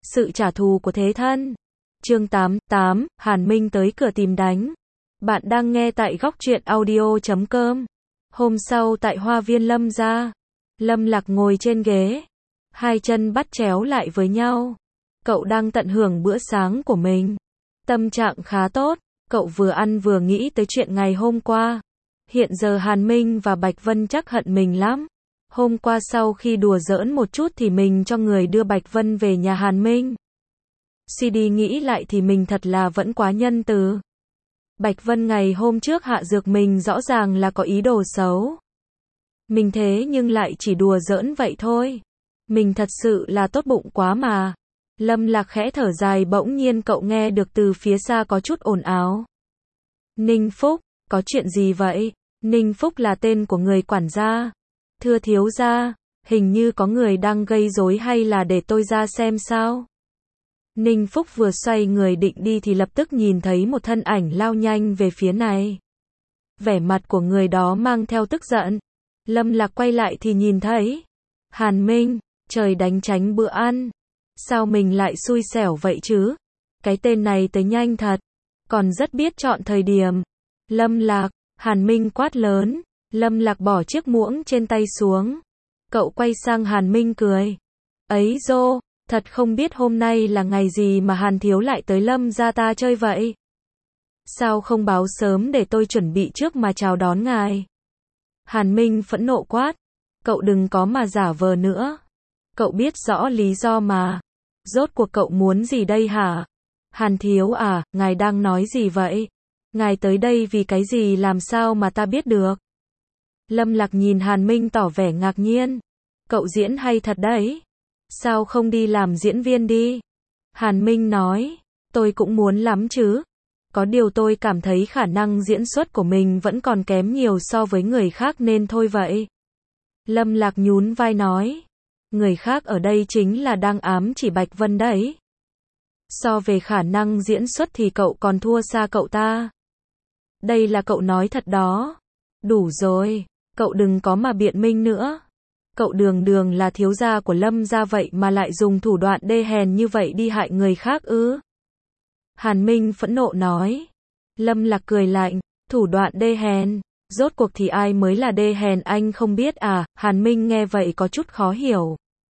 Sự trả thù của thế thân. Chương 88, Hàn Minh tới cửa tìm đánh. Bạn đang nghe tại góc truyện audio.com. Hôm sau tại hoa viên Lâm gia, Lâm Lạc ngồi trên ghế, hai chân bắt chéo lại với nhau. Cậu đang tận hưởng bữa sáng của mình. Tâm trạng khá tốt, cậu vừa ăn vừa nghĩ tới chuyện ngày hôm qua. Hiện giờ Hàn Minh và Bạch Vân chắc hận mình lắm. Hôm qua sau khi đùa giỡn một chút thì mình cho người đưa Bạch Vân về nhà Hàn Minh. Suy đi nghĩ lại thì mình thật là vẫn quá nhân từ. Bạch Vân ngày hôm trước hạ dược mình rõ ràng là có ý đồ xấu. Mình thế nhưng lại chỉ đùa giỡn vậy thôi. Mình thật sự là tốt bụng quá mà. Lâm Lạc khẽ thở dài, bỗng nhiên cậu nghe được từ phía xa có chút ồn ào. Ninh Phúc, có chuyện gì vậy? Ninh Phúc là tên của người quản gia. Thưa thiếu gia, hình như có người đang gây rối, hay là để tôi ra xem sao? Ninh Phúc vừa xoay người định đi thì lập tức nhìn thấy một thân ảnh lao nhanh về phía này. Vẻ mặt của người đó mang theo tức giận. Lâm Lạc quay lại thì nhìn thấy Hàn Minh. Trời đánh tránh bữa ăn. Sao mình lại xui xẻo vậy chứ? Cái tên này tới nhanh thật. Còn rất biết chọn thời điểm. Lâm Lạc, Hàn Minh quát lớn. Lâm Lạc bỏ chiếc muỗng trên tay xuống. Cậu quay sang Hàn Minh cười. Ấy dô, thật không biết hôm nay là ngày gì mà Hàn thiếu lại tới Lâm gia ta chơi vậy? Sao không báo sớm để tôi chuẩn bị trước mà chào đón ngài? Hàn Minh phẫn nộ quát. Cậu đừng có mà giả vờ nữa. Cậu biết rõ lý do mà. Rốt cuộc cậu muốn gì đây hả? Hàn thiếu à, ngài đang nói gì vậy? Ngài tới đây vì cái gì, làm sao mà ta biết được? Lâm Lạc nhìn Hàn Minh tỏ vẻ ngạc nhiên. Cậu diễn hay thật đấy. Sao không đi làm diễn viên đi? Hàn Minh nói. Tôi cũng muốn lắm chứ. Có điều tôi cảm thấy khả năng diễn xuất của mình vẫn còn kém nhiều so với người khác nên thôi vậy. Lâm Lạc nhún vai nói. Người khác ở đây chính là đang ám chỉ Bạch Vân đấy. So về khả năng diễn xuất thì cậu còn thua xa cậu ta. Đây là cậu nói thật đó. Đủ rồi, cậu đừng có mà biện minh nữa. Cậu đường đường là thiếu gia của Lâm gia vậy mà lại dùng thủ đoạn đê hèn như vậy đi hại người khác ư? Hàn Minh phẫn nộ nói. Lâm Lạc cười lạnh. Thủ đoạn đê hèn? Rốt cuộc thì ai mới là đê hèn, anh không biết à? Hàn Minh nghe vậy có chút khó hiểu.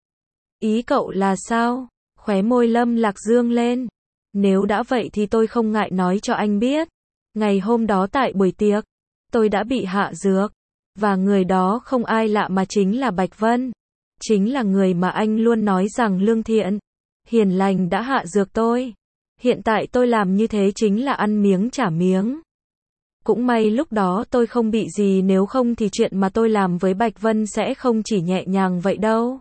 Ý cậu là sao? Khóe môi Lâm Lạc dương lên. Nếu đã vậy thì tôi không ngại nói cho anh biết. Ngày hôm đó tại buổi tiệc, tôi đã bị hạ dược. Và người đó không ai lạ mà chính là Bạch Vân. Chính là người mà anh luôn nói rằng lương thiện, hiền lành đã hạ dược tôi. Hiện tại tôi làm như thế chính là ăn miếng trả miếng. Cũng may lúc đó tôi không bị gì, nếu không thì chuyện mà tôi làm với Bạch Vân sẽ không chỉ nhẹ nhàng vậy đâu.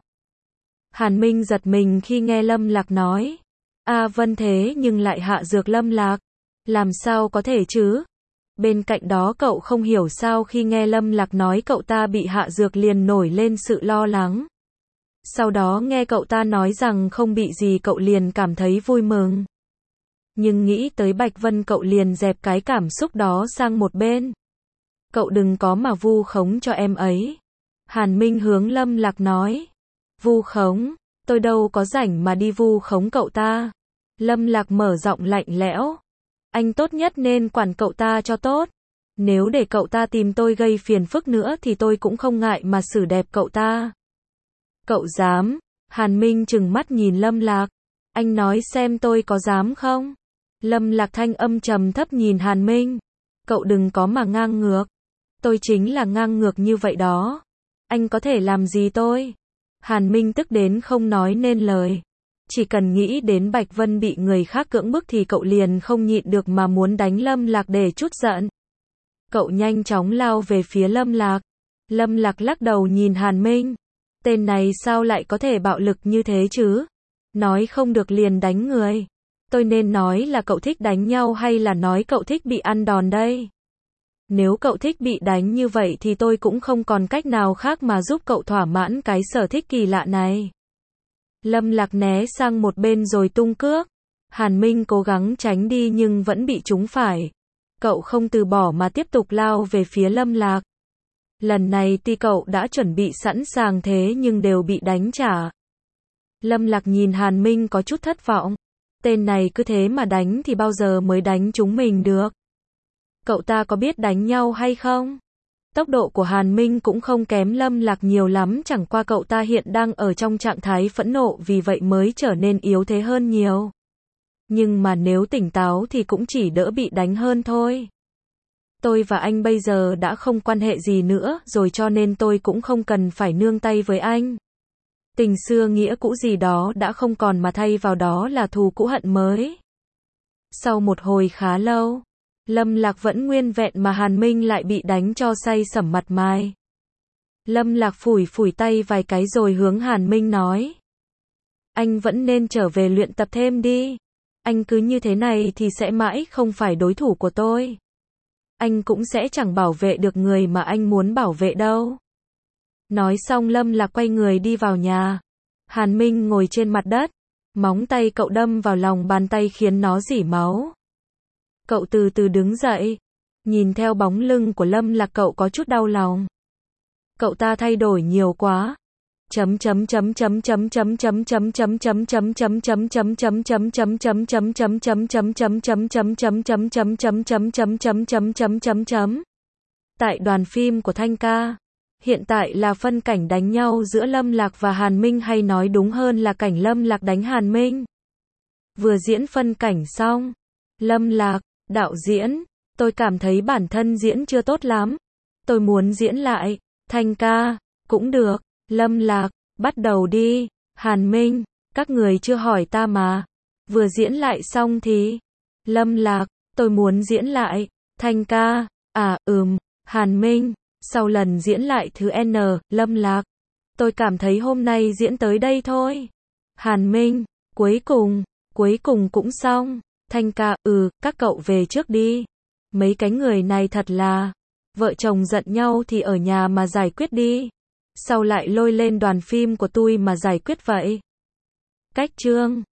Hàn Minh giật mình khi nghe Lâm Lạc nói. A Vân thế nhưng lại hạ dược Lâm Lạc. Làm sao có thể chứ? Bên cạnh đó cậu không hiểu sao khi nghe Lâm Lạc nói cậu ta bị hạ dược liền nổi lên sự lo lắng. Sau đó nghe cậu ta nói rằng không bị gì cậu liền cảm thấy vui mừng. Nhưng nghĩ tới Bạch Vân cậu liền dẹp cái cảm xúc đó sang một bên. Cậu đừng có mà vu khống cho em ấy. Hàn Minh hướng Lâm Lạc nói. Vu khống? Tôi đâu có rảnh mà đi vu khống cậu ta. Lâm Lạc mở giọng lạnh lẽo. Anh tốt nhất nên quản cậu ta cho tốt. Nếu để cậu ta tìm tôi gây phiền phức nữa thì tôi cũng không ngại mà xử đẹp cậu ta. Cậu dám? Hàn Minh trừng mắt nhìn Lâm Lạc. Anh nói xem tôi có dám không? Lâm Lạc thanh âm trầm thấp nhìn Hàn Minh. Cậu đừng có mà ngang ngược. Tôi chính là ngang ngược như vậy đó. Anh có thể làm gì tôi? Hàn Minh tức đến không nói nên lời. Chỉ cần nghĩ đến Bạch Vân bị người khác cưỡng bức thì cậu liền không nhịn được mà muốn đánh Lâm Lạc để trút giận. Cậu nhanh chóng lao về phía Lâm Lạc. Lâm Lạc lắc đầu nhìn Hàn Minh. Tên này sao lại có thể bạo lực như thế chứ? Nói không được liền đánh người. Tôi nên nói là cậu thích đánh nhau hay là nói cậu thích bị ăn đòn đây? Nếu cậu thích bị đánh như vậy thì tôi cũng không còn cách nào khác mà giúp cậu thỏa mãn cái sở thích kỳ lạ này. Lâm Lạc né sang một bên rồi tung cước. Hàn Minh cố gắng tránh đi nhưng vẫn bị trúng phải. Cậu không từ bỏ mà tiếp tục lao về phía Lâm Lạc. Lần này tuy cậu đã chuẩn bị sẵn sàng thế nhưng đều bị đánh trả. Lâm Lạc nhìn Hàn Minh có chút thất vọng. Tên này cứ thế mà đánh thì bao giờ mới đánh chúng mình được? Cậu ta có biết đánh nhau hay không? Tốc độ của Hàn Minh cũng không kém Lâm Lạc nhiều lắm, chẳng qua cậu ta hiện đang ở trong trạng thái phẫn nộ, vì vậy mới trở nên yếu thế hơn nhiều. Nhưng mà nếu tỉnh táo thì cũng chỉ đỡ bị đánh hơn thôi. Tôi và anh bây giờ đã không quan hệ gì nữa rồi, cho nên tôi cũng không cần phải nương tay với anh. Tình xưa nghĩa cũ gì đó đã không còn, mà thay vào đó là thù cũ hận mới. Sau một hồi khá lâu, Lâm Lạc vẫn nguyên vẹn mà Hàn Minh lại bị đánh cho say sẩm mặt mày. Lâm Lạc phủi phủi tay vài cái rồi hướng Hàn Minh nói. Anh vẫn nên trở về luyện tập thêm đi. Anh cứ như thế này thì sẽ mãi không phải đối thủ của tôi. Anh cũng sẽ chẳng bảo vệ được người mà anh muốn bảo vệ đâu. Nói xong Lâm Lạc quay người đi vào nhà. Hàn Minh ngồi trên mặt đất. Móng tay cậu đâm vào lòng bàn tay khiến nó rỉ máu. Cậu từ từ đứng dậy. Nhìn theo bóng lưng của Lâm Lạc cậu có chút đau lòng. Cậu ta thay đổi nhiều quá. Tại đoàn phim của Thanh Ca, hiện tại là phân cảnh đánh nhau giữa Lâm Lạc và Hàn Minh, hay nói đúng hơn là cảnh Lâm Lạc đánh Hàn Minh. Vừa diễn phân cảnh xong, Lâm Lạc, đạo diễn, tôi cảm thấy bản thân diễn chưa tốt lắm. Tôi muốn diễn lại. Thanh Ca, cũng được. Lâm Lạc, bắt đầu đi. Hàn Minh, các người chưa hỏi ta mà. Vừa diễn lại xong thì. Lâm Lạc, tôi muốn diễn lại. Thanh Ca, Hàn Minh, sau lần diễn lại thứ N, Lâm Lạc, tôi cảm thấy hôm nay diễn tới đây thôi. Hàn Minh, cuối cùng cũng xong. Thanh Ca, các cậu về trước đi. Mấy cái người này thật là, vợ chồng giận nhau thì ở nhà mà giải quyết đi. Sao lại lôi lên đoàn phim của tôi mà giải quyết vậy? Cách chương